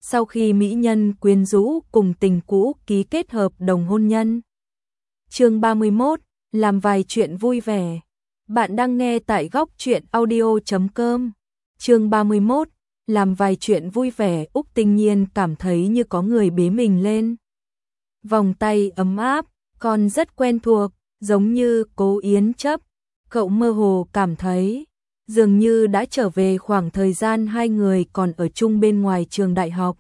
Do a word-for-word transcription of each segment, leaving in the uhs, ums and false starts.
sau khi mỹ nhân quyến rũ cùng tình cũ ký kết hợp đồng hôn nhân. Chương ba mươi mốt, làm vài chuyện vui vẻ. Bạn đang nghe tại góc truyện audio chấm com. Chương ba mươi mốt, làm vài chuyện vui vẻ. Úc Tinh Nhiên cảm thấy như có người bế mình lên. Vòng tay ấm áp, còn rất quen thuộc, giống như Cố Yến Chấp. Cậu mơ hồ cảm thấy dường như đã trở về khoảng thời gian hai người còn ở chung bên ngoài trường đại học.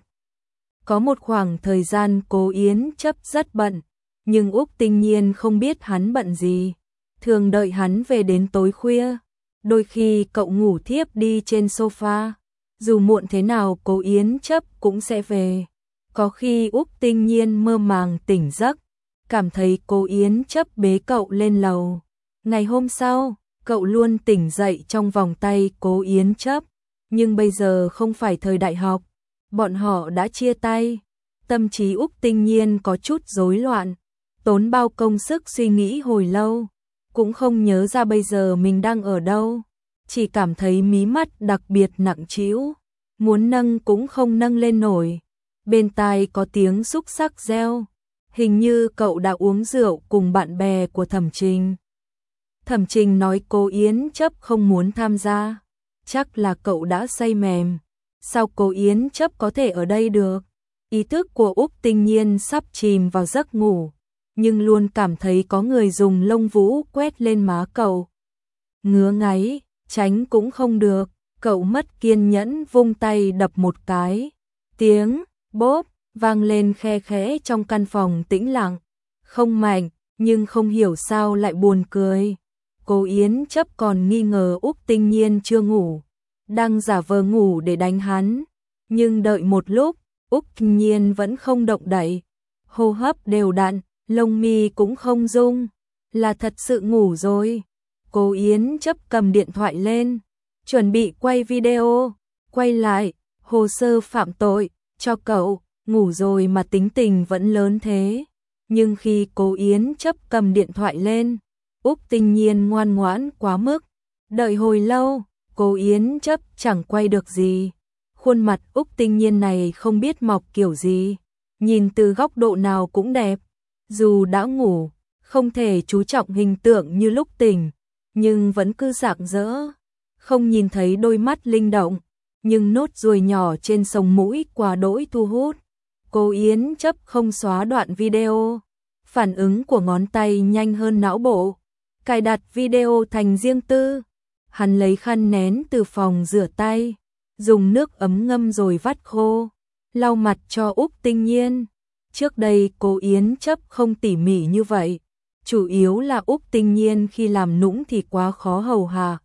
Có một khoảng thời gian Cố Yến Chấp rất bận, nhưng Úc Tinh Nhiên không biết hắn bận gì, thường đợi hắn về đến tối khuya. Đôi khi cậu ngủ thiếp đi trên sofa, dù muộn thế nào Cố Yến Chấp cũng sẽ về. Có khi Úc Tinh Nhiên mơ màng tỉnh giấc, cảm thấy Cố Yến Chấp bế cậu lên lầu. Ngày hôm sau, cậu luôn tỉnh dậy trong vòng tay Cố Yến Chấp, nhưng bây giờ không phải thời đại học, bọn họ đã chia tay. Tâm trí Úc Tinh Nhiên có chút rối loạn, tốn bao công sức suy nghĩ hồi lâu, cũng không nhớ ra bây giờ mình đang ở đâu, chỉ cảm thấy mí mắt đặc biệt nặng trĩu, muốn nâng cũng không nâng lên nổi. Bên tai có tiếng xúc xắc reo, hình như cậu đã uống rượu cùng bạn bè của Thẩm Trình. Thẩm Trình nói Cố Yến Chấp không muốn tham gia, chắc là cậu đã say mềm. Sao Cố Yến Chấp có thể ở đây được? Ý thức của Úc Tinh Nhiên sắp chìm vào giấc ngủ, nhưng luôn cảm thấy có người dùng lông vũ quét lên má cậu. Ngứa ngáy, tránh cũng không được, cậu mất kiên nhẫn vung tay đập một cái. Tiếng bốp vang lên khe khẽ trong căn phòng tĩnh lặng, không mạnh, nhưng không hiểu sao lại buồn cười. Cố Yến Chấp còn nghi ngờ Úc Tinh Nhiên chưa ngủ, đang giả vờ ngủ để đánh hắn, nhưng đợi một lúc, Úc Tinh Nhiên vẫn không động đậy, hô hấp đều đặn, lông mi cũng không rung, là thật sự ngủ rồi. Cố Yến Chấp cầm điện thoại lên, chuẩn bị quay video, quay lại, hồ sơ phạm tội, cho cậu, ngủ rồi mà tính tình vẫn lớn thế. Nhưng khi Cố Yến Chấp cầm điện thoại lên, Úc Tinh Nhiên ngoan ngoãn quá mức, đợi hồi lâu, Cố Yến Chấp chẳng quay được gì. Khuôn mặt Úc Tinh Nhiên này không biết mọc kiểu gì, nhìn từ góc độ nào cũng đẹp. Dù đã ngủ, không thể chú trọng hình tượng như lúc tỉnh, nhưng vẫn cứ rạng rỡ. Không nhìn thấy đôi mắt linh động, nhưng nốt ruồi nhỏ trên sống mũi quá đỗi thu hút. Cố Yến Chấp không xóa đoạn video, phản ứng của ngón tay nhanh hơn não bộ, cài đặt video thành riêng tư. Hắn lấy khăn nén từ phòng rửa tay, dùng nước ấm ngâm rồi vắt khô, lau mặt cho Úc Tinh Nhiên. Trước đây Cố Yến Chấp không tỉ mỉ như vậy, chủ yếu là Úc Tinh Nhiên khi làm nũng thì quá khó hầu hạ.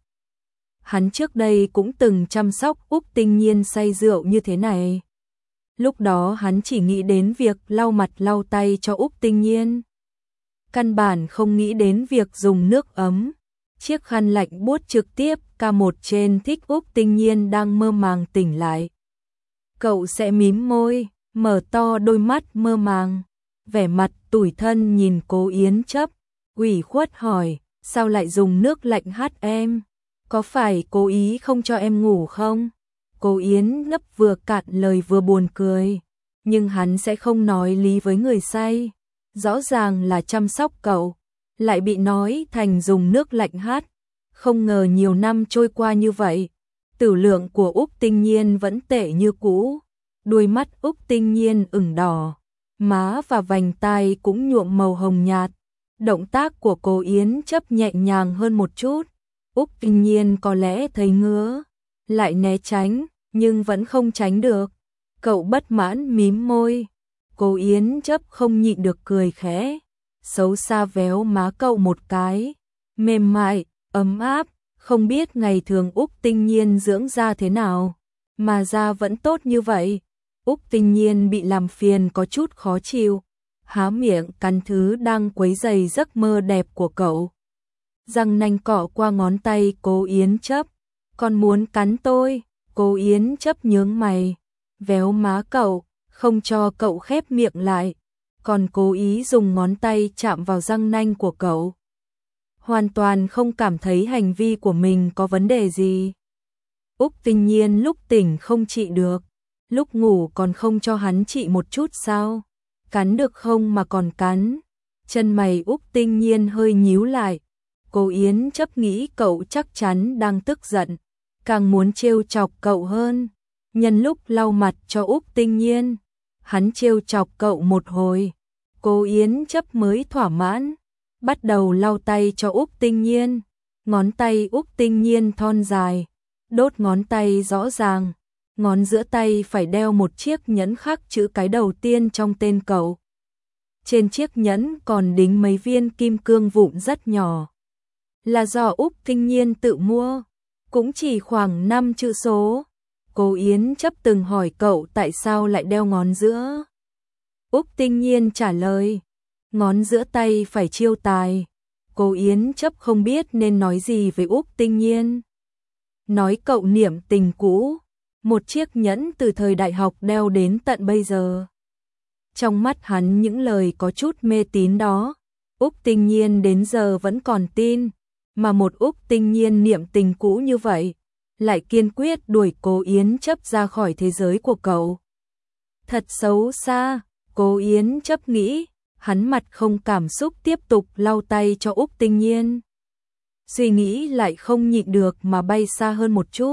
Hắn trước đây cũng từng chăm sóc Úc Tinh Nhiên say rượu như thế này. Lúc đó hắn chỉ nghĩ đến việc lau mặt lau tay cho Úc Tinh Nhiên, căn bản không nghĩ đến việc dùng nước ấm. Chiếc khăn lạnh buốt trực tiếp ca một trên thích Úc Tinh Nhiên đang mơ màng tỉnh lại. Cậu sẽ mím môi, mở to đôi mắt mơ màng, vẻ mặt tủi thân nhìn Cố Yến Chấp, ủy khuất hỏi, sao lại dùng nước lạnh hắt em? Có phải cố ý không cho em ngủ không? Cố Yến Chấp vừa cạn lời vừa buồn cười, nhưng hắn sẽ không nói lý với người say. Rõ ràng là chăm sóc cậu, lại bị nói thành dùng nước lạnh hắt. Không ngờ nhiều năm trôi qua như vậy, tử lượng của Úc Tinh Nhiên vẫn tệ như cũ. Đuôi mắt Úc Tinh Nhiên ửng đỏ, má và vành tai cũng nhuộm màu hồng nhạt. Động tác của Cố Yến Chấp nhẹ nhàng hơn một chút. Úc Tinh Nhiên có lẽ thấy ngứa, lại né tránh, nhưng vẫn không tránh được. Cậu bất mãn mím môi. Cố Yến Chấp không nhịn được cười khẽ, xấu xa véo má cậu một cái, mềm mại, ấm áp. Không biết ngày thường Úc Tinh Nhiên dưỡng da thế nào, mà da vẫn tốt như vậy. Úc Tinh Nhiên bị làm phiền có chút khó chịu, há miệng cắn thứ đang quấy rầy giấc mơ đẹp của cậu. Răng nanh cọ qua ngón tay Cố Yến Chấp, còn muốn cắn tôi? Cố Yến Chấp nhướng mày, véo má cậu, không cho cậu khép miệng lại, còn cố ý dùng ngón tay chạm vào răng nanh của cậu. Hoàn toàn không cảm thấy hành vi của mình có vấn đề gì. Úc Tinh Nhiên lúc tỉnh không trị được, lúc ngủ còn không cho hắn trị một chút sao? Cắn được không mà còn cắn. Chân mày Úc Tinh Nhiên hơi nhíu lại. Cô Yến chấp nghĩ cậu chắc chắn đang tức giận, càng muốn trêu chọc cậu hơn. Nhân lúc lau mặt cho Úc Tinh Nhiên, hắn trêu chọc cậu một hồi. Cô Yến chấp mới thỏa mãn, bắt đầu lau tay cho Úc Tinh Nhiên. Ngón tay Úc Tinh Nhiên thon dài, đốt ngón tay rõ ràng. Ngón giữa tay phải đeo một chiếc nhẫn khắc chữ cái đầu tiên trong tên cậu. Trên chiếc nhẫn còn đính mấy viên kim cương vụn rất nhỏ. Là do Úc Tinh Nhiên tự mua, cũng chỉ khoảng năm chữ số. Cô Yến chấp từng hỏi cậu tại sao lại đeo ngón giữa. Úc Tinh Nhiên trả lời, ngón giữa tay phải chiêu tài. Cô Yến chấp không biết nên nói gì với Úc Tinh Nhiên. Nói cậu niệm tình cũ, một chiếc nhẫn từ thời đại học đeo đến tận bây giờ. Trong mắt hắn những lời có chút mê tín đó, Úc Tinh Nhiên đến giờ vẫn còn tin, mà một Úc Tinh Nhiên niệm tình cũ như vậy, lại kiên quyết đuổi Cố Yến chấp ra khỏi thế giới của cậu. Thật xấu xa, Cố Yến chấp nghĩ, hắn mặt không cảm xúc tiếp tục lau tay cho Úc Tinh Nhiên. Suy nghĩ lại không nhịn được mà bay xa hơn một chút.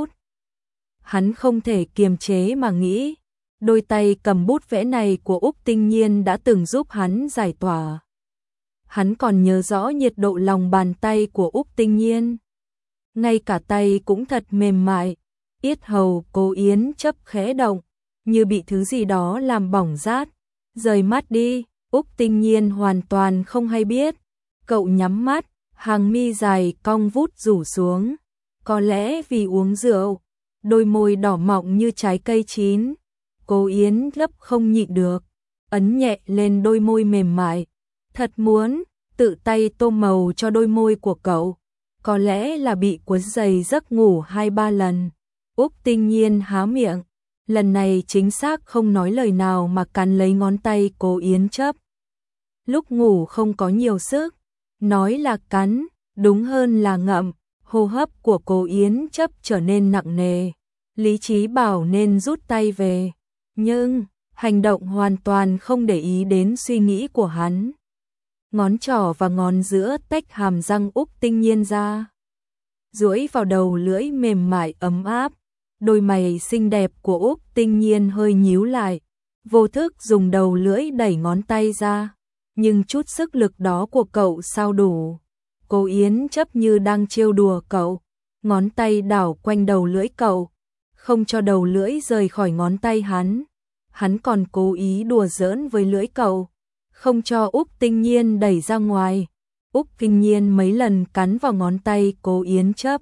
Hắn không thể kiềm chế mà nghĩ, đôi tay cầm bút vẽ này của Úc Tinh Nhiên đã từng giúp hắn giải tỏa. Hắn còn nhớ rõ nhiệt độ lòng bàn tay của Úc Tinh Nhiên. Ngay cả tay cũng thật mềm mại, yết hầu Cố Yến chấp khẽ động, như bị thứ gì đó làm bỏng rát. Rời mắt đi, Úc Tinh Nhiên hoàn toàn không hay biết. Cậu nhắm mắt, hàng mi dài cong vút rủ xuống. Có lẽ vì uống rượu, đôi môi đỏ mọng như trái cây chín. Cố Yến lấp không nhịn được, ấn nhẹ lên đôi môi mềm mại. Thật muốn tự tay tô màu cho đôi môi của cậu. Có lẽ là bị quấy rầy giấc ngủ hai ba lần. Úc Tinh Nhiên há miệng, lần này chính xác không nói lời nào mà cắn lấy ngón tay Cố Yến chấp. Lúc ngủ không có nhiều sức, nói là cắn, đúng hơn là ngậm. Hô hấp của Cố Yến chấp trở nên nặng nề. Lý trí bảo nên rút tay về, nhưng hành động hoàn toàn không để ý đến suy nghĩ của hắn. Ngón trỏ và ngón giữa tách hàm răng Úc Tinh Nhiên ra, duỗi vào đầu lưỡi mềm mại ấm áp. Đôi mày xinh đẹp của Úc Tinh Nhiên hơi nhíu lại, vô thức dùng đầu lưỡi đẩy ngón tay ra, nhưng chút sức lực đó của cậu sao đủ. Cố Yến chấp như đang trêu đùa cậu, ngón tay đảo quanh đầu lưỡi cậu, không cho đầu lưỡi rời khỏi ngón tay hắn. Hắn còn cố ý đùa giỡn với lưỡi cậu, không cho Úc Tinh Nhiên đẩy ra ngoài. Úc Tinh Nhiên mấy lần cắn vào ngón tay Cố Yến chấp.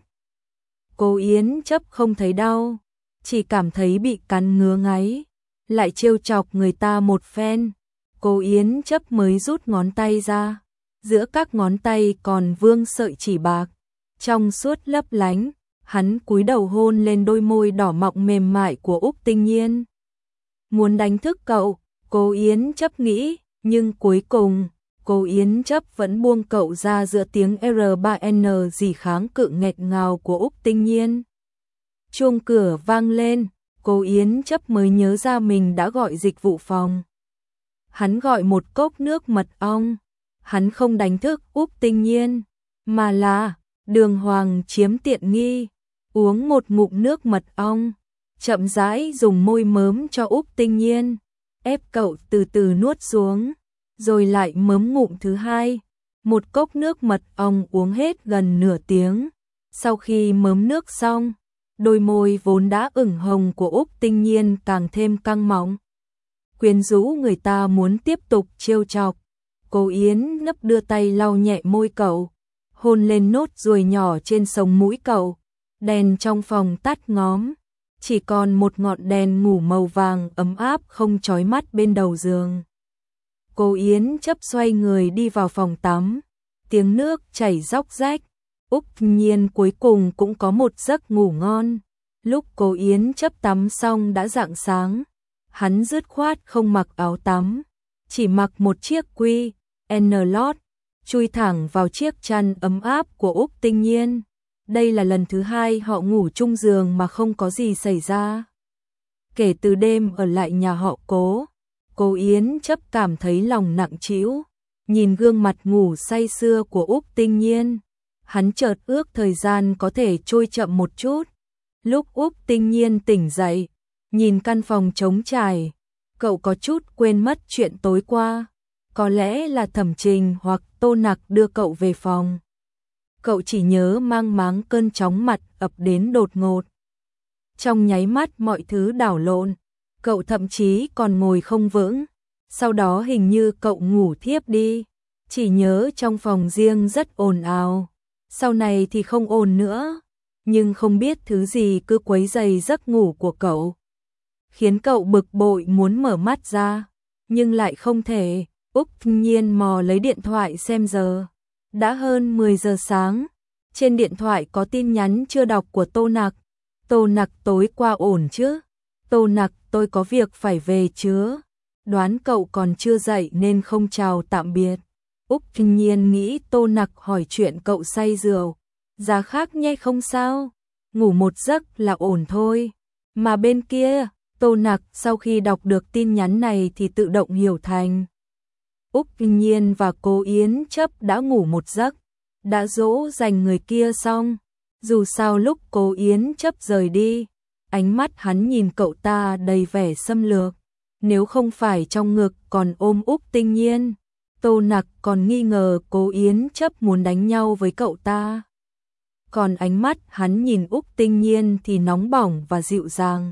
Cố Yến chấp không thấy đau, chỉ cảm thấy bị cắn ngứa ngáy, lại trêu chọc người ta một phen. Cố Yến chấp mới rút ngón tay ra, giữa các ngón tay còn vương sợi chỉ bạc, trong suốt lấp lánh. Hắn cúi đầu hôn lên đôi môi đỏ mọng mềm mại của Úc Tinh Nhiên. Muốn đánh thức cậu, Cố Yến chấp nghĩ, nhưng cuối cùng, Cố Yến chấp vẫn buông cậu ra giữa tiếng R ba N gì kháng cự nghẹt ngào của Úc Tinh Nhiên. Chuông cửa vang lên, Cố Yến chấp mới nhớ ra mình đã gọi dịch vụ phòng. Hắn gọi một cốc nước mật ong. Hắn không đánh thức Úc Tinh Nhiên, mà là đường hoàng chiếm tiện nghi, uống một ngụm nước mật ong, chậm rãi dùng môi mớm cho Úc Tinh Nhiên, ép cậu từ từ nuốt xuống, rồi lại mớm ngụm thứ hai. Một cốc nước mật ong uống hết gần nửa tiếng. Sau khi mớm nước xong, đôi môi vốn đã ửng hồng của Úc Tinh Nhiên càng thêm căng mọng, quyến rũ người ta muốn tiếp tục trêu chọc. Cố Yến nấp đưa tay lau nhẹ môi cậu, hôn lên nốt ruồi nhỏ trên sống mũi cậu. Đèn trong phòng tắt ngóm, chỉ còn một ngọn đèn ngủ màu vàng ấm áp không chói mắt bên đầu giường. Cố Yến chấp xoay người đi vào phòng tắm, tiếng nước chảy róc rách. Úc Nhiên cuối cùng cũng có một giấc ngủ ngon. Lúc Cố Yến chấp tắm xong đã rạng sáng, hắn dứt khoát không mặc áo tắm, chỉ mặc một chiếc quy N lót, chui thẳng vào chiếc chăn ấm áp của Úc Tinh Nhiên. Đây là lần thứ hai họ ngủ chung giường mà không có gì xảy ra. Kể từ đêm ở lại nhà họ Cố, Cố Yến chấp cảm thấy lòng nặng trĩu, nhìn gương mặt ngủ say sưa của Úc Tinh Nhiên, hắn chợt ước thời gian có thể trôi chậm một chút. Lúc Úc Tinh Nhiên tỉnh dậy, nhìn căn phòng trống trải, cậu có chút quên mất chuyện tối qua, có lẽ là Thẩm Trình hoặc Tô Nặc đưa cậu về phòng. Cậu chỉ nhớ mang máng cơn chóng mặt ập đến đột ngột. Trong nháy mắt mọi thứ đảo lộn, cậu thậm chí còn ngồi không vững, sau đó hình như cậu ngủ thiếp đi, chỉ nhớ trong phòng riêng rất ồn ào, sau này thì không ồn nữa, nhưng không biết thứ gì cứ quấy rầy giấc ngủ của cậu, khiến cậu bực bội muốn mở mắt ra, nhưng lại không thể. Úc Nhiên mò lấy điện thoại xem giờ, đã hơn mười giờ sáng, trên điện thoại có tin nhắn chưa đọc của Tô Nặc. Tô Nặc tối qua ổn chứ? Tô Nặc, tôi có việc phải về chứ? Đoán cậu còn chưa dậy nên không chào tạm biệt. Úc Nhiên nghĩ Tô Nặc hỏi chuyện cậu say rượu, giá khác nhé không sao, ngủ một giấc là ổn thôi. Mà bên kia, Tô Nặc sau khi đọc được tin nhắn này thì tự động hiểu thành Úc Nhiên và Cố Yến chấp đã ngủ một giấc, đã dỗ dành người kia xong. Dù sao lúc Cố Yến chấp rời đi, ánh mắt hắn nhìn cậu ta đầy vẻ xâm lược, nếu không phải trong ngực còn ôm Úc Tinh Nhiên, Tô Nặc còn nghi ngờ Cố Yến chấp muốn đánh nhau với cậu ta. Còn ánh mắt hắn nhìn Úc Tinh Nhiên thì nóng bỏng và dịu dàng.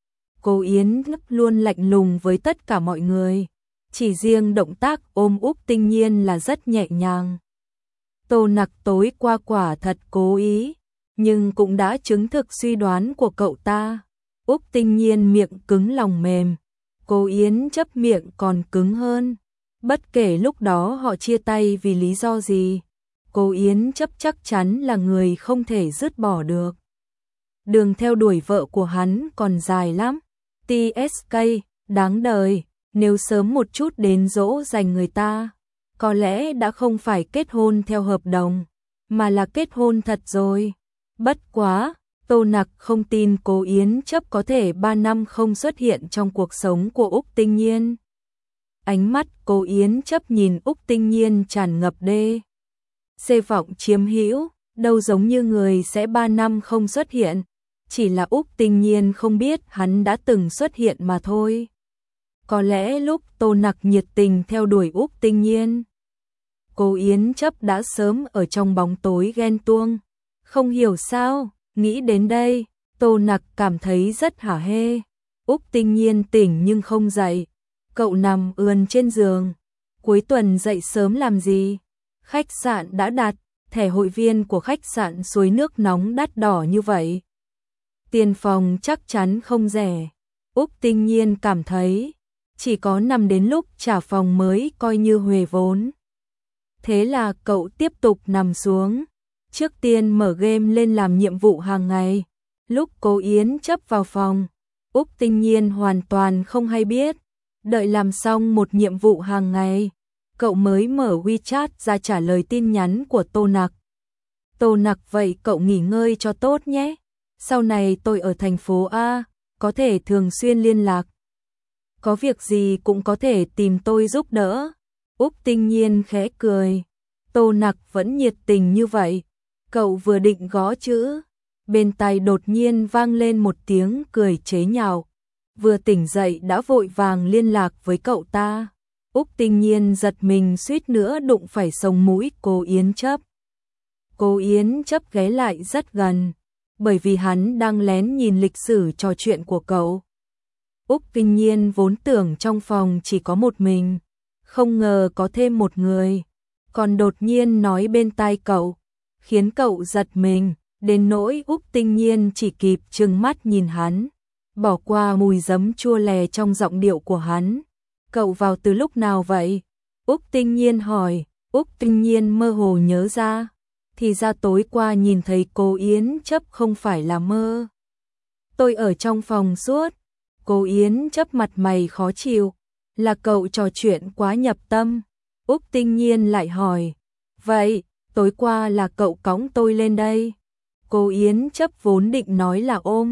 Cố Yến luôn lạnh lùng với tất cả mọi người, chỉ riêng động tác ôm Úc Tinh Nhiên là rất nhẹ nhàng. Tô Nặc tối qua quả thật cố ý, nhưng cũng đã chứng thực suy đoán của cậu ta. Úc Tinh Nhiên miệng cứng lòng mềm, Cố Yến chấp miệng còn cứng hơn. Bất kể lúc đó họ chia tay vì lý do gì, Cố Yến chấp chắc chắn là người không thể dứt bỏ được. Đường theo đuổi vợ của hắn còn dài lắm. tê ét ca, đáng đời, nếu sớm một chút đến dỗ dành người ta, có lẽ đã không phải kết hôn theo hợp đồng, mà là kết hôn thật rồi. Bất quá, Tô Nặc không tin Cố Yến chấp có thể ba năm không xuất hiện trong cuộc sống của Úc Tinh Nhiên. Ánh mắt Cố Yến chấp nhìn Úc Tinh Nhiên tràn ngập đê xê vọng chiếm hữu, đâu giống như người sẽ ba năm không xuất hiện, chỉ là Úc Tinh Nhiên không biết hắn đã từng xuất hiện mà thôi. Có lẽ lúc Tô Nặc nhiệt tình theo đuổi Úc Tinh Nhiên, Cố Yến chấp đã sớm ở trong bóng tối ghen tuông. Không hiểu sao, nghĩ đến đây, Tô Nặc cảm thấy rất hả hê. Úc Tinh Nhiên tỉnh nhưng không dậy, cậu nằm ườn trên giường. Cuối tuần dậy sớm làm gì? Khách sạn đã đặt, thẻ hội viên của khách sạn suối nước nóng đắt đỏ như vậy, tiền phòng chắc chắn không rẻ. Úc Tinh Nhiên cảm thấy, chỉ có nằm đến lúc trả phòng mới coi như huề vốn. Thế là cậu tiếp tục nằm xuống. Trước tiên mở game lên làm nhiệm vụ hàng ngày. Lúc Cố Yến chấp vào phòng, Úc Tinh Nhiên hoàn toàn không hay biết. Đợi làm xong một nhiệm vụ hàng ngày, cậu mới mở WeChat ra trả lời tin nhắn của Tô Nặc. Tô Nặc, vậy cậu nghỉ ngơi cho tốt nhé. Sau này tôi ở thành phố A, có thể thường xuyên liên lạc. Có việc gì cũng có thể tìm tôi giúp đỡ. Úc Tinh Nhiên khẽ cười. Tô Nặc vẫn nhiệt tình như vậy. Cậu vừa định gõ chữ, bên tai đột nhiên vang lên một tiếng cười chế nhạo. Vừa tỉnh dậy đã vội vàng liên lạc với cậu ta. Úc Tinh Nhiên giật mình suýt nữa đụng phải sống mũi Cố Yến chấp. Cố Yến chấp ghé lại rất gần, bởi vì hắn đang lén nhìn lịch sử trò chuyện của cậu. Úc Tinh Nhiên vốn tưởng trong phòng chỉ có một mình, không ngờ có thêm một người, còn đột nhiên nói bên tai cậu, khiến cậu giật mình, đến nỗi Úc Tinh Nhiên chỉ kịp trừng mắt nhìn hắn, bỏ qua mùi giấm chua lè trong giọng điệu của hắn. Cậu vào từ lúc nào vậy? Úc Tinh Nhiên hỏi. Úc Tinh Nhiên mơ hồ nhớ ra, thì ra tối qua nhìn thấy Cố Yến chấp không phải là mơ. Tôi ở trong phòng suốt. Cố Yến chấp mặt mày khó chịu, là cậu trò chuyện quá nhập tâm. Úc Tinh Nhiên lại hỏi, vậy, tối qua là cậu cõng tôi lên đây? Cố Yến chấp vốn định nói là ôm,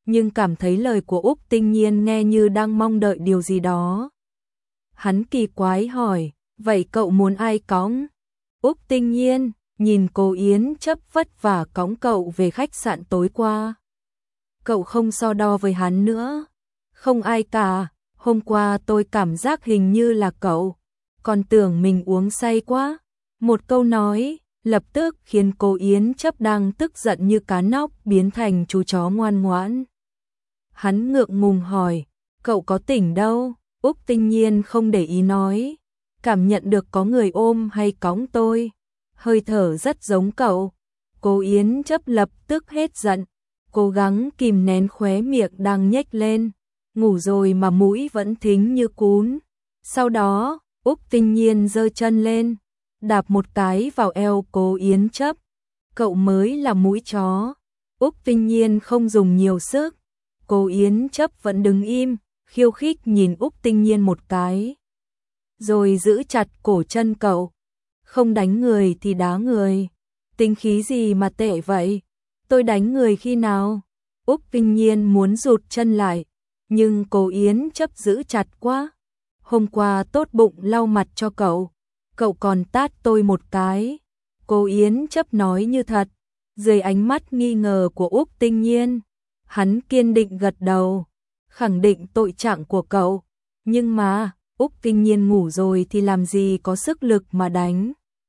nhưng cảm thấy lời của Úc Tinh Nhiên nghe như đang mong đợi điều gì đó. Hắn kỳ quái hỏi, vậy cậu muốn ai cõng? Úc Tinh Nhiên nhìn Cố Yến Chấp vất vả cõng cậu về khách sạn tối qua. Cậu không so đo với hắn nữa. Không ai cả, hôm qua tôi cảm giác hình như là cậu, còn tưởng mình uống say quá. Một câu nói lập tức khiến Cố Yến Chấp đang tức giận như cá nóc biến thành chú chó ngoan ngoãn. Hắn ngượng ngùng hỏi, cậu có tỉnh đâu? Úc Tinh Nhiên không để ý nói, cảm nhận được có người ôm hay cõng tôi, hơi thở rất giống cậu. Cố Yến Chấp lập tức hết giận, cố gắng kìm nén khóe miệng đang nhếch lên, ngủ rồi mà mũi vẫn thính như cún. Sau đó, Úc Tinh Nhiên giơ chân lên, đạp một cái vào eo Cố Yến Chấp. Cậu mới là mũi chó. Úc Tinh Nhiên không dùng nhiều sức. Cố Yến Chấp vẫn đứng im, khiêu khích nhìn Úc Tinh Nhiên một cái, rồi giữ chặt cổ chân cậu. Không đánh người thì đá người. Tính khí gì mà tệ vậy? Tôi đánh người khi nào? Úc Tinh Nhiên muốn rụt chân lại, nhưng Cố Yến Chấp giữ chặt quá. Hôm qua tốt bụng lau mặt cho cậu, cậu còn tát tôi một cái. Cố Yến Chấp nói như thật, dưới ánh mắt nghi ngờ của Úc Tinh Nhiên. Hắn kiên định gật đầu, khẳng định tội trạng của cậu. Nhưng mà, Úc Tinh Nhiên ngủ rồi thì làm gì có sức lực mà đánh.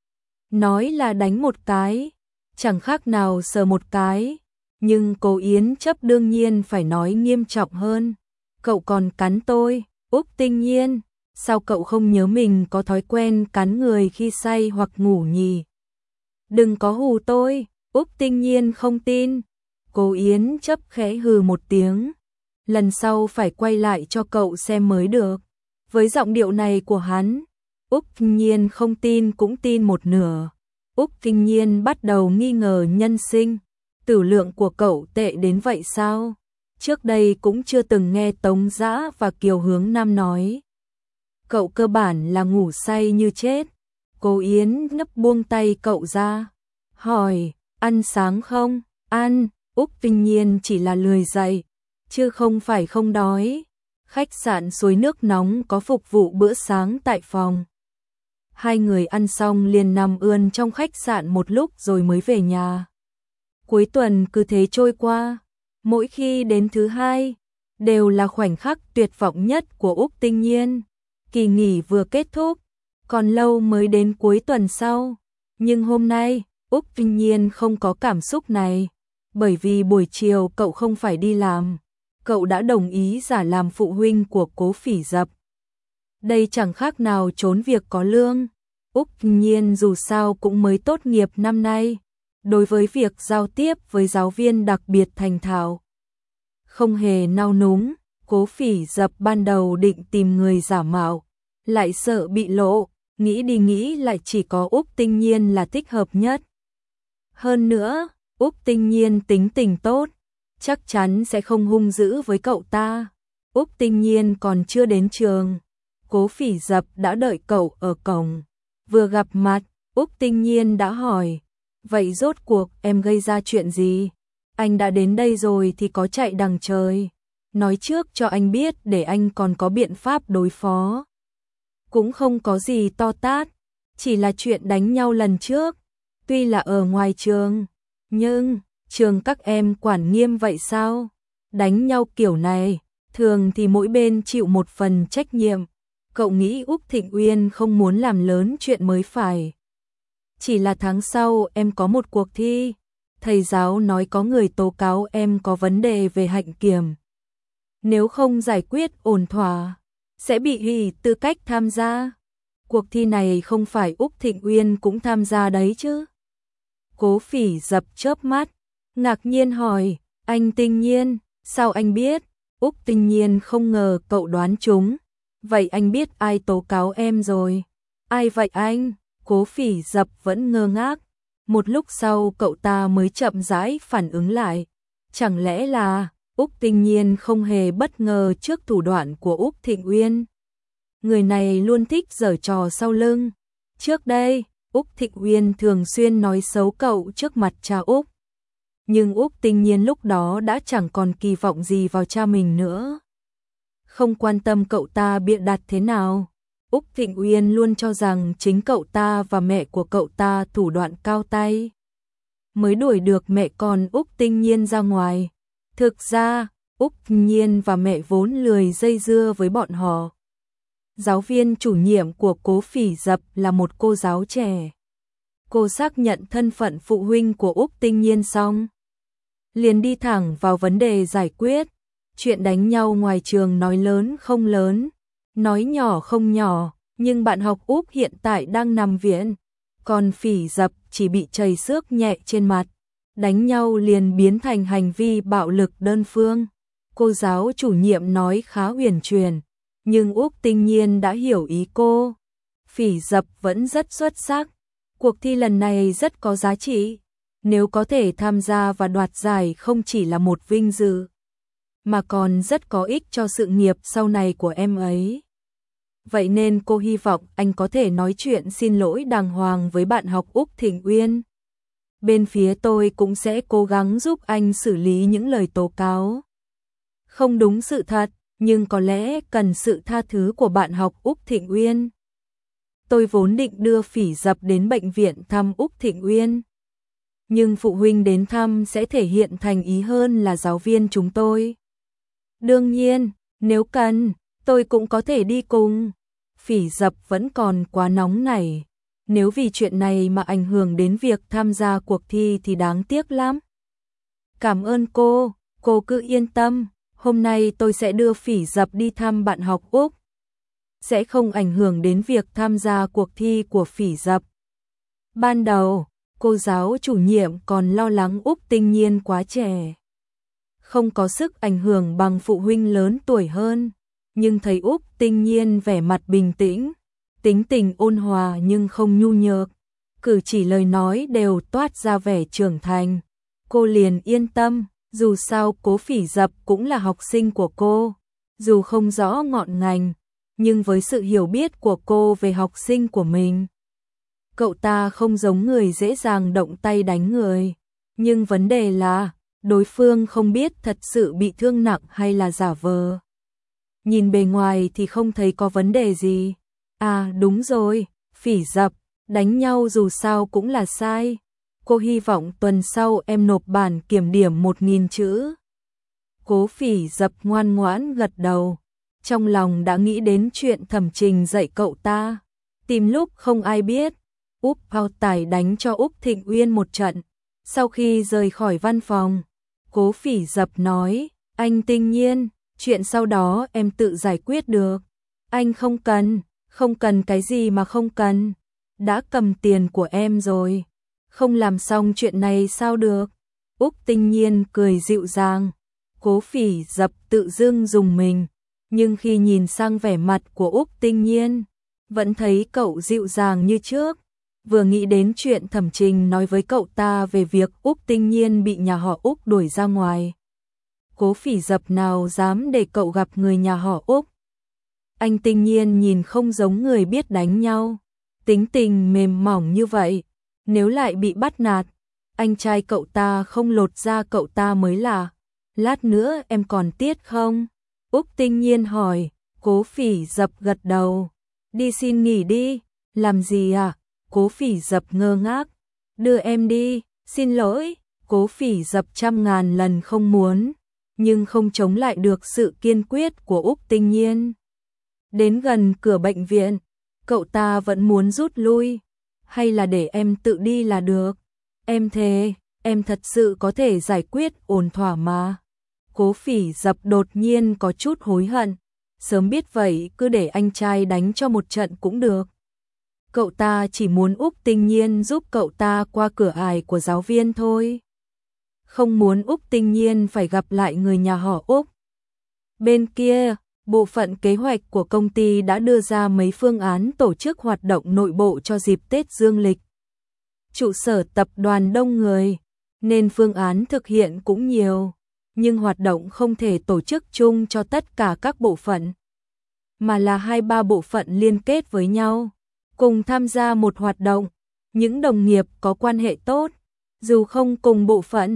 Nói là đánh một cái, chẳng khác nào sờ một cái. Nhưng Cố Yến Chấp đương nhiên phải nói nghiêm trọng hơn. Cậu còn cắn tôi, Úc Tinh Nhiên. Sao cậu không nhớ mình có thói quen cắn người khi say hoặc ngủ nhỉ? Đừng có hù tôi, Úc Tinh Nhiên không tin. Cố Yến Chấp khẽ hừ một tiếng. Lần sau phải quay lại cho cậu xem mới được. Với giọng điệu này của hắn, Úc Tinh Nhiên không tin cũng tin một nửa. Úc Tinh Nhiên bắt đầu nghi ngờ nhân sinh. Tử lượng của cậu tệ đến vậy sao? Trước đây cũng chưa từng nghe Tống Dã và Kiều Hướng Nam nói. Cậu cơ bản là ngủ say như chết. Cố Yến nấp buông tay cậu ra, hỏi, ăn sáng không? Ăn. Úc Tinh Nhiên chỉ là lười dậy, chứ không phải không đói. Khách sạn Suối Nước Nóng có phục vụ bữa sáng tại phòng. Hai người ăn xong liền nằm ườn trong khách sạn một lúc rồi mới về nhà. Cuối tuần cứ thế trôi qua, mỗi khi đến thứ hai, đều là khoảnh khắc tuyệt vọng nhất của Úc Tinh Nhiên. Kỳ nghỉ vừa kết thúc, còn lâu mới đến cuối tuần sau. Nhưng hôm nay, Úc Tinh Nhiên không có cảm xúc này, bởi vì buổi chiều cậu không phải đi làm. Cậu đã đồng ý giả làm phụ huynh của Cố Phỉ Dập. Đây chẳng khác nào trốn việc có lương. Úc Tinh Nhiên dù sao cũng mới tốt nghiệp năm nay, đối với việc giao tiếp với giáo viên đặc biệt thành thạo, không hề nao núng. Cố Phỉ Dập ban đầu định tìm người giả mạo, lại sợ bị lộ, nghĩ đi nghĩ lại chỉ có Úc Tinh Nhiên là thích hợp nhất. Hơn nữa, Úc Tinh Nhiên tính tình tốt, chắc chắn sẽ không hung dữ với cậu ta. Úc Tinh Nhiên còn chưa đến trường, Cố Phỉ Dập đã đợi cậu ở cổng. Vừa gặp mặt, Úc Tinh Nhiên đã hỏi, vậy rốt cuộc em gây ra chuyện gì? Anh đã đến đây rồi thì có chạy đằng trời. Nói trước cho anh biết để anh còn có biện pháp đối phó. Cũng không có gì to tát, chỉ là chuyện đánh nhau lần trước. Tuy là ở ngoài trường, nhưng trường các em quản nghiêm vậy sao? Đánh nhau kiểu này, thường thì mỗi bên chịu một phần trách nhiệm. Cậu nghĩ Úc Thịnh Uyên không muốn làm lớn chuyện mới phải. Chỉ là tháng sau em có một cuộc thi, thầy giáo nói có người tố cáo em có vấn đề về hạnh kiểm. Nếu không giải quyết ổn thỏa, sẽ bị hủy tư cách tham gia. Cuộc thi này không phải Úc Thịnh Uyên cũng tham gia đấy chứ? Cố Phỉ Dập chớp mắt, ngạc nhiên hỏi, anh Tinh Nhiên, sao anh biết? Úc Tinh Nhiên không ngờ cậu đoán trúng. Vậy anh biết ai tố cáo em rồi? Ai vậy anh? Cố Phỉ Dập vẫn ngơ ngác. Một lúc sau cậu ta mới chậm rãi phản ứng lại. Chẳng lẽ là Úc Tinh Nhiên không hề bất ngờ trước thủ đoạn của Úc Thịnh Uyên? Người này luôn thích giở trò sau lưng. Trước đây, Úc Thịnh Uyên thường xuyên nói xấu cậu trước mặt cha Úc. nhưng Úc Tinh Nhiên lúc đó đã chẳng còn kỳ vọng gì vào cha mình nữa. Không quan tâm cậu ta bịa đặt thế nào, Úc Thịnh Uyên luôn cho rằng chính cậu ta và mẹ của cậu ta thủ đoạn cao tay, mới đuổi được mẹ con Úc Tinh Nhiên ra ngoài. Thực ra, Úc Tinh Nhiên và mẹ vốn lười dây dưa với bọn họ. Giáo viên chủ nhiệm của Cố Phỉ Dập là một cô giáo trẻ. Cô xác nhận thân phận phụ huynh của Úc Tinh Nhiên xong, liền đi thẳng vào vấn đề giải quyết. Chuyện đánh nhau ngoài trường nói lớn không lớn, nói nhỏ không nhỏ, nhưng bạn học Úc hiện tại đang nằm viện, còn Phỉ Dập chỉ bị chảy xước nhẹ trên mặt. Đánh nhau liền biến thành hành vi bạo lực đơn phương. Cô giáo chủ nhiệm nói khá huyền truyền, nhưng Úc Tinh Nhiên đã hiểu ý cô. Phỉ Dập vẫn rất xuất sắc. Cuộc thi lần này rất có giá trị. Nếu có thể tham gia và đoạt giải không chỉ là một vinh dự, mà còn rất có ích cho sự nghiệp sau này của em ấy. Vậy nên cô hy vọng anh có thể nói chuyện xin lỗi đàng hoàng với bạn học Úc Thịnh Uyên. Bên phía tôi cũng sẽ cố gắng giúp anh xử lý những lời tố cáo không đúng sự thật, nhưng có lẽ cần sự tha thứ của bạn học Úc Thịnh Uyên. Tôi vốn định đưa Phỉ Dập đến bệnh viện thăm Úc Thịnh Uyên, nhưng phụ huynh đến thăm sẽ thể hiện thành ý hơn là giáo viên chúng tôi. Đương nhiên, nếu cần, tôi cũng có thể đi cùng. Phỉ Dập vẫn còn quá nóng nảy. Nếu vì chuyện này mà ảnh hưởng đến việc tham gia cuộc thi thì đáng tiếc lắm. Cảm ơn cô, cô cứ yên tâm. Hôm nay tôi sẽ đưa Phỉ Dập đi thăm bạn học Úc. Sẽ không ảnh hưởng đến việc tham gia cuộc thi của Phỉ Dập. Ban đầu, cô giáo chủ nhiệm còn lo lắng Úc Tinh Nhiên quá trẻ, không có sức ảnh hưởng bằng phụ huynh lớn tuổi hơn. Nhưng thấy Úc Tinh Nhiên vẻ mặt bình tĩnh, tính tình ôn hòa nhưng không nhu nhược, cử chỉ lời nói đều toát ra vẻ trưởng thành. Cô liền yên tâm, dù sao Cố Phỉ Dập cũng là học sinh của cô. Dù không rõ ngọn ngành, nhưng với sự hiểu biết của cô về học sinh của mình, cậu ta không giống người dễ dàng động tay đánh người. Nhưng vấn đề là, đối phương không biết thật sự bị thương nặng hay là giả vờ. Nhìn bề ngoài thì không thấy có vấn đề gì. À đúng rồi, Phỉ Dập, đánh nhau dù sao cũng là sai. Cô hy vọng tuần sau em nộp bản kiểm điểm một nghìn chữ. Cố Phỉ Dập ngoan ngoãn gật đầu. Trong lòng đã nghĩ đến chuyện Thẩm Trình dạy cậu ta. Tìm lúc không ai biết, Úc Ao Tài đánh cho Úc Thịnh Uyên một trận. Sau khi rời khỏi văn phòng, Cố Phỉ Dập nói, anh Tinh Nhiên, chuyện sau đó em tự giải quyết được. Anh không cần, không cần cái gì mà không cần. Đã cầm tiền của em rồi, không làm xong chuyện này sao được. Úc Tinh Nhiên cười dịu dàng. Cố Phỉ Dập tự dưng dùng mình, nhưng khi nhìn sang vẻ mặt của Úc Tinh Nhiên, vẫn thấy cậu dịu dàng như trước. Vừa nghĩ đến chuyện Thẩm Trình nói với cậu ta về việc Úc Tinh Nhiên bị nhà họ Úc đuổi ra ngoài, Cố Phỉ Dập nào dám để cậu gặp người nhà họ Úc. Anh Tinh Nhiên nhìn không giống người biết đánh nhau, tính tình mềm mỏng như vậy, nếu lại bị bắt nạt, anh trai cậu ta không lột da cậu ta mới lạ. Lát nữa em còn tiết không? Úc Tinh Nhiên hỏi. Cố Phỉ Dập gật đầu. Đi xin nghỉ đi. Làm gì à? Cố Phỉ Dập ngơ ngác. Đưa em đi. Xin lỗi. Cố Phỉ Dập trăm ngàn lần không muốn, nhưng không chống lại được sự kiên quyết của Úc Tinh Nhiên. Đến gần cửa bệnh viện, cậu ta vẫn muốn rút lui. Hay là để em tự đi là được. Em thề, em thật sự có thể giải quyết ổn thỏa mà. Cố Phỉ Dập đột nhiên có chút hối hận. Sớm biết vậy cứ để anh trai đánh cho một trận cũng được. Cậu ta chỉ muốn Úc Tinh Nhiên giúp cậu ta qua cửa ải của giáo viên thôi. Không muốn Úc Tinh Nhiên phải gặp lại người nhà họ Úc. Bên kia, bộ phận kế hoạch của công ty đã đưa ra mấy phương án tổ chức hoạt động nội bộ cho dịp Tết Dương lịch. Trụ sở tập đoàn đông người, nên phương án thực hiện cũng nhiều, nhưng hoạt động không thể tổ chức chung cho tất cả các bộ phận, mà là hai ba bộ phận liên kết với nhau, cùng tham gia một hoạt động. Những đồng nghiệp có quan hệ tốt, dù không cùng bộ phận,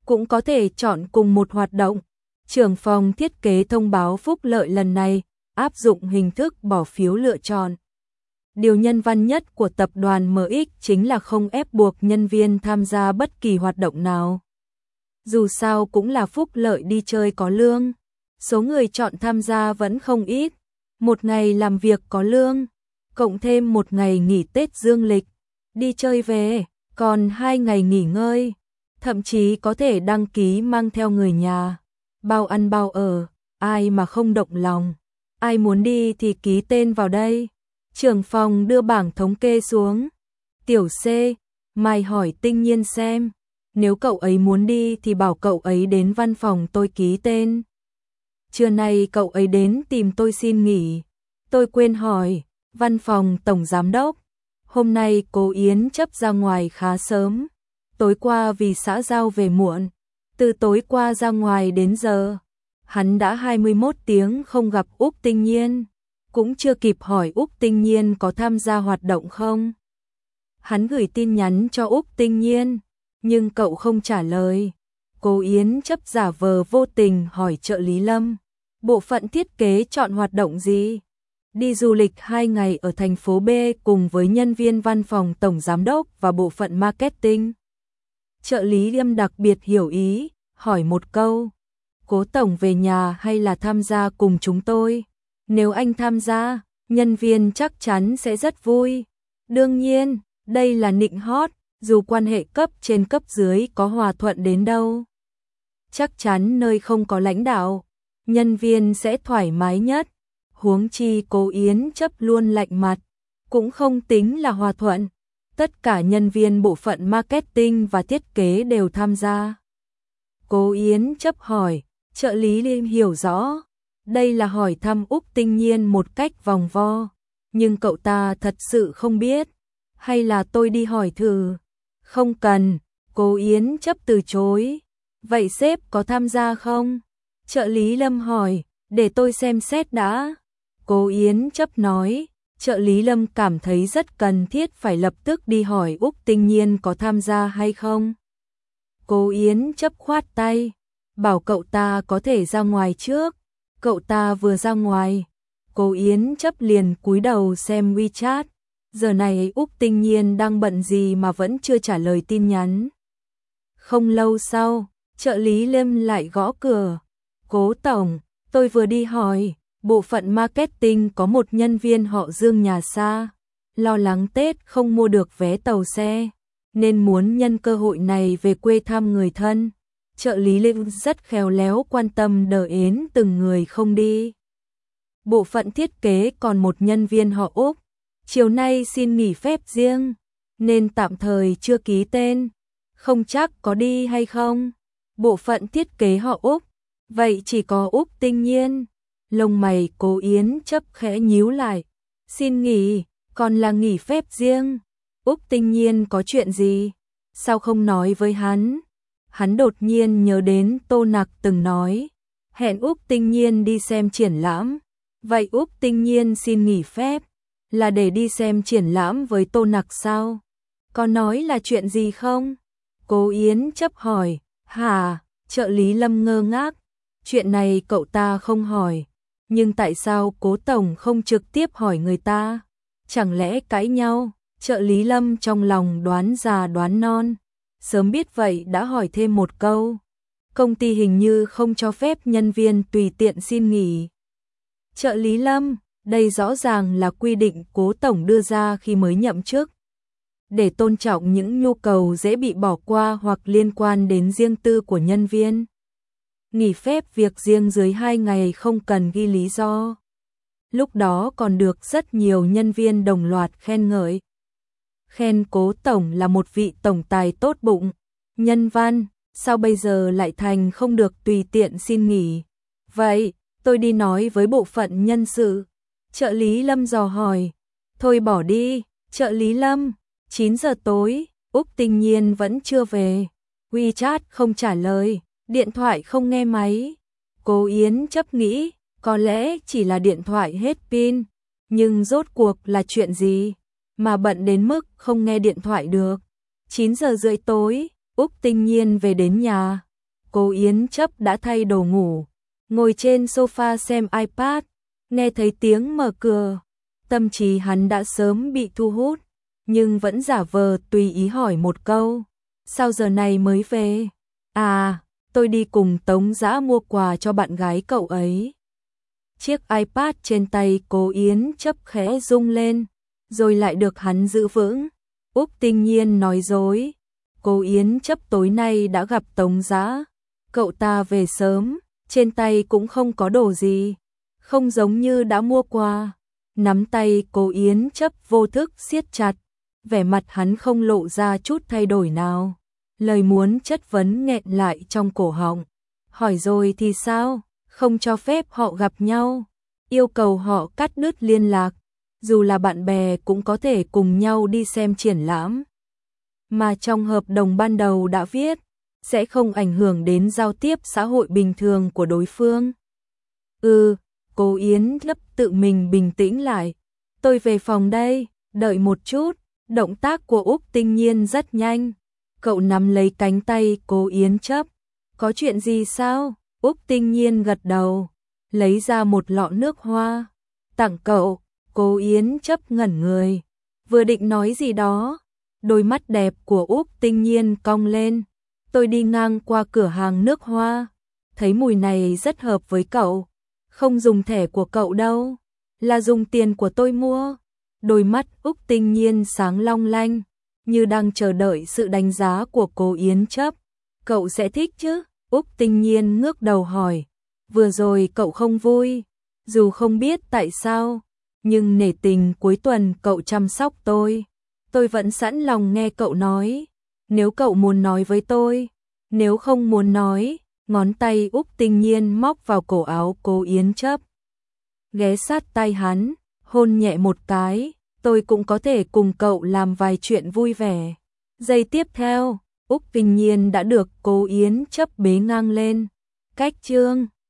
cũng có thể chọn cùng một hoạt động. Trưởng phòng thiết kế thông báo phúc lợi lần này áp dụng hình thức bỏ phiếu lựa chọn. Điều nhân văn nhất của tập đoàn em ích chính là không ép buộc nhân viên tham gia bất kỳ hoạt động nào. Dù sao cũng là phúc lợi đi chơi có lương. Số người chọn tham gia vẫn không ít. Một ngày làm việc có lương, cộng thêm một ngày nghỉ Tết dương lịch, đi chơi về, còn hai ngày nghỉ ngơi. Thậm chí có thể đăng ký mang theo người nhà, bao ăn bao ở, ai mà không động lòng. Ai muốn đi thì ký tên vào đây. Trưởng phòng đưa bảng thống kê xuống. Tiểu C, mày hỏi Tinh Nhiên xem. Nếu cậu ấy muốn đi thì bảo cậu ấy đến văn phòng tôi ký tên. Trưa nay cậu ấy đến tìm tôi xin nghỉ. Tôi quên hỏi, văn phòng tổng giám đốc. Hôm nay cô Yến chấp ra ngoài khá sớm. Tối qua vì xã giao về muộn. Từ tối qua ra ngoài đến giờ. Hắn đã hai mươi mốt tiếng không gặp Úc Tinh Nhiên. Cũng chưa kịp hỏi Úc Tinh Nhiên có tham gia hoạt động không. Hắn gửi tin nhắn cho Úc Tinh Nhiên, nhưng cậu không trả lời. Cô Yến chấp giả vờ vô tình hỏi trợ lý Lâm. Bộ phận thiết kế chọn hoạt động gì? Đi du lịch hai ngày ở thành phố B cùng với nhân viên văn phòng tổng giám đốc và bộ phận marketing. Trợ lý Lâm đặc biệt hiểu ý, hỏi một câu. Cố tổng về nhà hay là tham gia cùng chúng tôi? Nếu anh tham gia, nhân viên chắc chắn sẽ rất vui. Đương nhiên, đây là nịnh hót, dù quan hệ cấp trên cấp dưới có hòa thuận đến đâu. Chắc chắn nơi không có lãnh đạo, nhân viên sẽ thoải mái nhất. Huống chi Cố Yến chấp luôn lạnh mặt, cũng không tính là hòa thuận. Tất cả nhân viên bộ phận marketing và thiết kế đều tham gia. Cố Yến chấp hỏi, trợ lý Liêm hiểu rõ. Đây là hỏi thăm Úc Tinh Nhiên một cách vòng vo. Nhưng cậu ta thật sự không biết. Hay là tôi đi hỏi thử? Không cần, Cố Yến chấp từ chối. Vậy sếp có tham gia không? Trợ lý Lâm hỏi, để tôi xem xét đã. Cố Yến chấp nói, trợ lý Lâm cảm thấy rất cần thiết phải lập tức đi hỏi Úc Tinh Nhiên có tham gia hay không. Cố Yến chấp khoát tay, bảo cậu ta có thể ra ngoài trước. Cậu ta vừa ra ngoài, Cố Yến chấp liền cúi đầu xem WeChat. Giờ này Úc Tinh Nhiên đang bận gì mà vẫn chưa trả lời tin nhắn. Không lâu sau, trợ lý Lâm lại gõ cửa. Cố tổng, tôi vừa đi hỏi, bộ phận marketing có một nhân viên họ Dương nhà xa, lo lắng Tết không mua được vé tàu xe, nên muốn nhân cơ hội này về quê thăm người thân. Trợ lý Lâm rất khéo léo quan tâm đỡ ến từng người không đi. Bộ phận thiết kế còn một nhân viên họ Úc, chiều nay xin nghỉ phép riêng, nên tạm thời chưa ký tên, không chắc có đi hay không. Bộ phận thiết kế họ Úc, vậy chỉ có Úc Tinh Nhiên. Lông mày Cố Yến chấp khẽ nhíu lại. Xin nghỉ, còn là nghỉ phép riêng. Úc Tinh Nhiên có chuyện gì? Sao không nói với hắn? Hắn đột nhiên nhớ đến Tô Nặc từng nói, hẹn Úc Tinh Nhiên đi xem triển lãm. Vậy Úc Tinh Nhiên xin nghỉ phép, là để đi xem triển lãm với Tô Nặc sao? Có nói là chuyện gì không? Cố Yến chấp hỏi, hả? Trợ lý Lâm ngơ ngác. Chuyện này cậu ta không hỏi. Nhưng tại sao Cố tổng không trực tiếp hỏi người ta? Chẳng lẽ cãi nhau? Trợ lý Lâm trong lòng đoán già đoán non. Sớm biết vậy đã hỏi thêm một câu. Công ty hình như không cho phép nhân viên tùy tiện xin nghỉ. Trợ lý Lâm, đây rõ ràng là quy định Cố tổng đưa ra khi mới nhậm chức. Để tôn trọng những nhu cầu dễ bị bỏ qua hoặc liên quan đến riêng tư của nhân viên. Nghỉ phép việc riêng dưới hai ngày không cần ghi lý do. Lúc đó còn được rất nhiều nhân viên đồng loạt khen ngợi. Khen Cố tổng là một vị tổng tài tốt bụng, nhân văn, sao bây giờ lại thành không được tùy tiện xin nghỉ? Vậy, tôi đi nói với bộ phận nhân sự. Trợ lý Lâm dò hỏi. Thôi bỏ đi, trợ lý Lâm. chín giờ tối, Úc Tinh Nhiên vẫn chưa về. WeChat không trả lời, điện thoại không nghe máy. Cố Yến chấp nghĩ, có lẽ chỉ là điện thoại hết pin. Nhưng rốt cuộc là chuyện gì? Mà bận đến mức không nghe điện thoại được. chín giờ rưỡi tối, Úc Tinh Nhiên về đến nhà. Cố Yến Chấp đã thay đồ ngủ, ngồi trên sofa xem iPad, nghe thấy tiếng mở cửa. Tâm trí hắn đã sớm bị thu hút, nhưng vẫn giả vờ tùy ý hỏi một câu. Sao giờ này mới về? À, tôi đi cùng Tống Dã mua quà cho bạn gái cậu ấy. Chiếc iPad trên tay Cố Yến Chấp khẽ rung lên, rồi lại được hắn giữ vững. Úc Tinh Nhiên nói dối. Cố Yến Chấp tối nay đã gặp Tống Dã. Cậu ta về sớm, trên tay cũng không có đồ gì, không giống như đã mua quà. Nắm tay Cố Yến Chấp vô thức siết chặt, vẻ mặt hắn không lộ ra chút thay đổi nào. Lời muốn chất vấn nghẹn lại trong cổ họng. Hỏi rồi thì sao? Không cho phép họ gặp nhau, yêu cầu họ cắt đứt liên lạc, dù là bạn bè cũng có thể cùng nhau đi xem triển lãm. Mà trong hợp đồng ban đầu đã viết, sẽ không ảnh hưởng đến giao tiếp xã hội bình thường của đối phương. Ừ, Cố Yến Chấp tự mình bình tĩnh lại. Tôi về phòng đây, đợi một chút. Động tác của Úc Tinh Nhiên rất nhanh. Cậu nắm lấy cánh tay Cố Yến Chấp. Có chuyện gì sao? Úc Tinh Nhiên gật đầu, lấy ra một lọ nước hoa. Tặng cậu. Cố Yến Chấp ngẩn người, vừa định nói gì đó, đôi mắt đẹp của Úc Tinh Nhiên cong lên. Tôi đi ngang qua cửa hàng nước hoa, thấy mùi này rất hợp với cậu. Không dùng thẻ của cậu đâu, là dùng tiền của tôi mua. Đôi mắt Úc Tinh Nhiên sáng long lanh, như đang chờ đợi sự đánh giá của Cố Yến Chấp. Cậu sẽ thích chứ? Úc Tinh Nhiên ngước đầu hỏi. Vừa rồi cậu không vui, dù không biết tại sao, nhưng nể tình cuối tuần cậu chăm sóc tôi, tôi vẫn sẵn lòng nghe cậu nói. Nếu cậu muốn nói với tôi, nếu không muốn nói. Ngón tay Úc Tinh Nhiên móc vào cổ áo Cố Yến Chấp, ghé sát tay hắn, hôn nhẹ một cái. Tôi cũng có thể cùng cậu làm vài chuyện vui vẻ. Giây tiếp theo, Úc Tinh Nhiên đã được Cố Yến Chấp bế ngang lên. Cách chương